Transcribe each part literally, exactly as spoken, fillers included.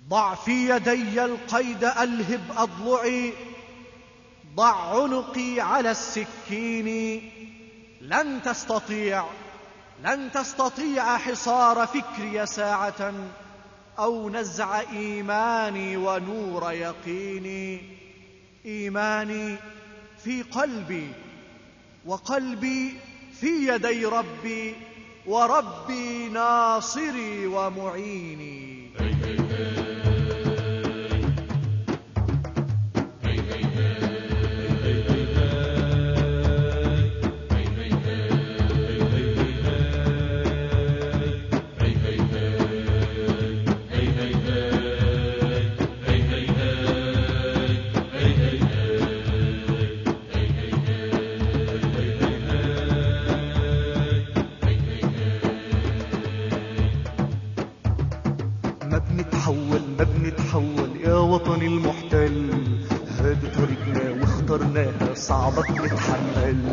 ضع في يدي القيد ألهب أضلعي، ضع عنقي على السكين. لن تستطيع لن تستطيع حصار فكري ساعة، أو نزع إيماني ونور يقيني. إيماني في قلبي، وقلبي في يدي ربي، وربي ناصري ومعيني. ما بنتحول ما بنتحول يا وطني المحتل، هادي طريقنا واخترناها صعبة بنتحمل.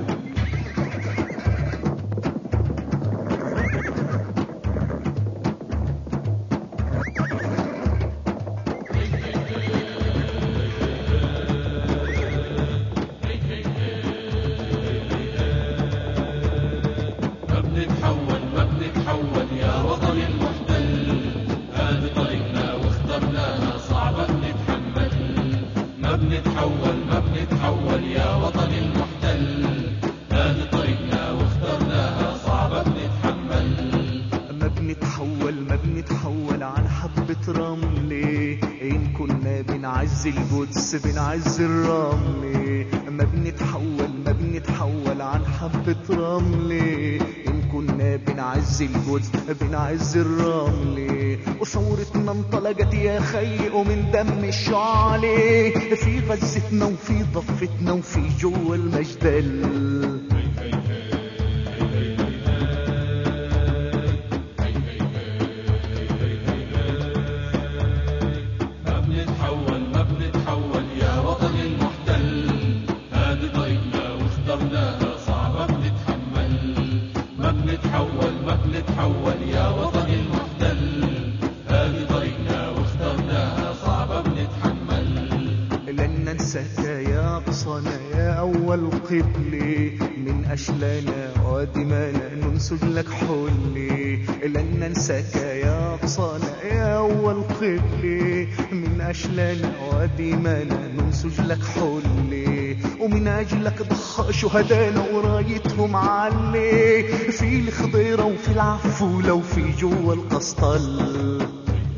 ما بنتحول ما بنتحول يا وطني المحتل، هذه طريقنا واخترناها صعبة بنتحمل. ما بنتحول ما بنتحول يا وطني المحتل، هذه طريقنا واخترناها صعبة بنتحمل. ما بنتحول ما بنتحول عن حبة رملة، إن كنا بنعز القدس بنعز الرملة. ما بنتحول ما بنتحول عن حبة رملة، إن كنا بنعز القدس بنعز الرملة. وثورتنا انطلقت يا خي ومن دم الشعلة، في غزتنا وفي ضفتنا وفي جوا المجدل. ما بنتحول ما بنتحول يا وطني المحتل، هذه طريقنا واخترناها صعبة بنتحمل. ما بنتحول ما بنتحول يا وطني المحتل، هذه طريقنا واخترناها صعبة بنتحمل. لن ننساك يا أقصانا يا أول قبلة، من أشلانا ودمانا ننسج لك حلة. لن ننساك يا أقصانا يا أول قبلة، من أشلانا ودمانا ننسج لك حلة. ومن أجلك ضحى شهدانا ورايتهم علي، في الخضيرة وفي العفولة وفي جوا القسطل.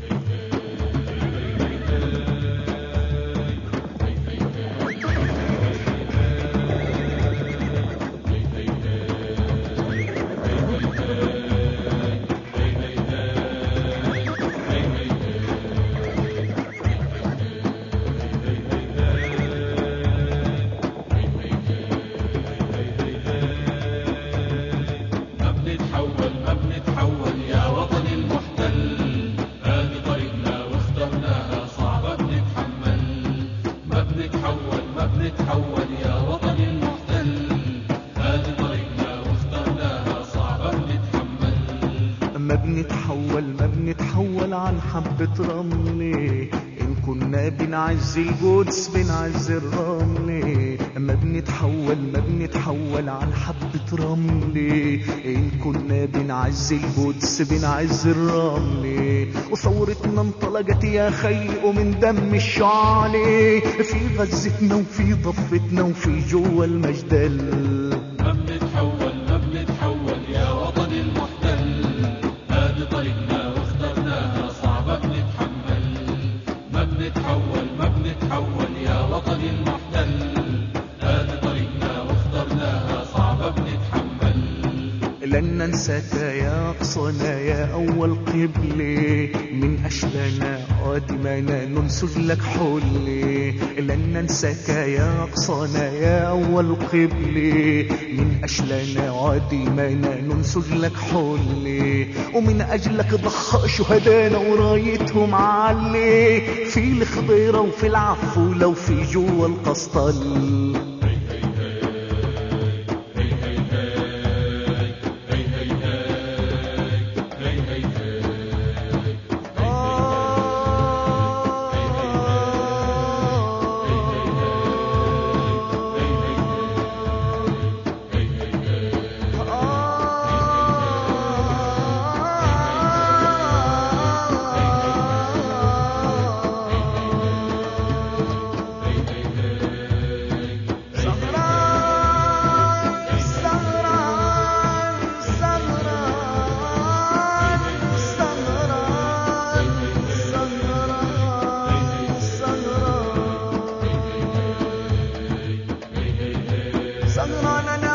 ما بنتحول ما بنتحول يا وطني المحتل، هذه طريقنا واخترناها صعبة بنتحمل. ما بنتحول ما بنتحول يا وطني المحتل، هذه طريقنا واخترناها صعبة بنتحمل. ما بنتحول ما بنتحول عن حبة رملة، إن كنا بنعز القدس بنعز الرملة. ما بنتحول ما بنتحول عن حبة رملة، إن كنا بنعز القدس بنعز الرملة. وثورتنا انطلقت يا خي ومن دم الشعلة، في غزتنا وفي ضفتنا وفي جوا المجدل. ما بنتحول ما بنتحول يا وطني المحتل، هذه طريقنا واخترناها صعبة بنتحمل. ما بنتحول ما بنتحول يا وطني المحتل، هذه طريقنا واخترناها صعبة بنتحمل. لن ننساك يا أقصانا يا أول قبلة، من أشلانا ودمانا ننسج لك حلة. لن ننساك يا أقصانا يا أول قبلة، من أشلانا ودمانا ننسج لك حلة. ومن أجلك ضحى شهدانا ورايتهم علي، في الخضيرة وفي العفولة وفي جوا القسطل. آه سهرانة